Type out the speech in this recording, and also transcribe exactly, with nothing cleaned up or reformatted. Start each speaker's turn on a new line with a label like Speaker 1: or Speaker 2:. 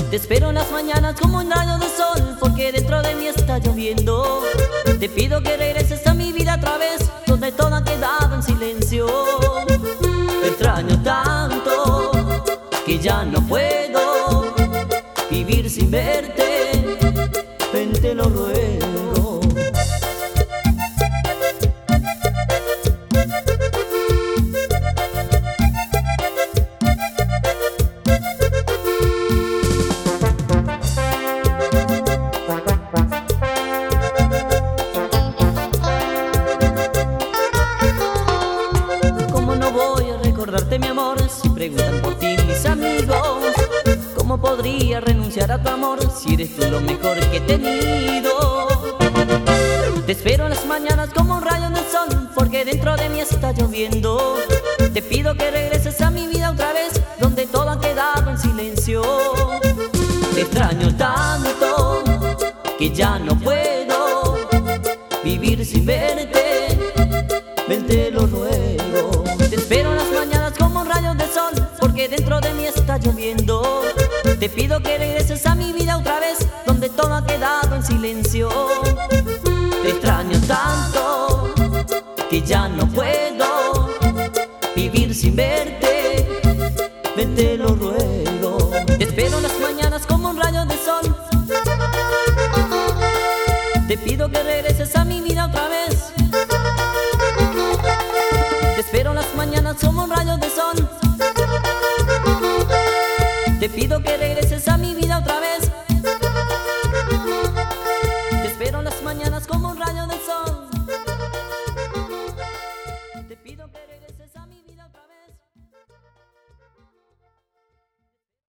Speaker 1: Te espero en las mañanas como un rayo de sol, porque dentro de mí está lloviendo. Te pido que regreses a mi vida otra vez, donde todo ha quedado en silencio. Te extraño tanto que ya no puedo vivir sin verte. Ven, te lo ruego. ¿Cómo no voy a recordarte, mi amor, si preguntan por ti mis amigos? ¿Cómo podría renunciar a tu amor si eres tú lo mejor que he tenido? Te espero en las mañanas como un rayo del sol, porque dentro de mí está lloviendo. Te pido que regreses a mi vida otra vez, donde todo ha quedado en silencio. Te extraño tanto que ya no puedo vivir sin verte. Ven, te lo ruego. Te espero en las mañanas como un rayo del sol, porque dentro de mí está lloviendo. Te pido que regreses a mi vida otra vez, donde todo ha quedado en silencio. Te extraño tanto que ya no puedo vivir sin verte. Ven, te lo ruego. Te espero en las mañanas como un rayo de sol. Te pido que regreses a mi vida otra vez. Te espero en las mañanas como un rayo de sol. Te pido que regreses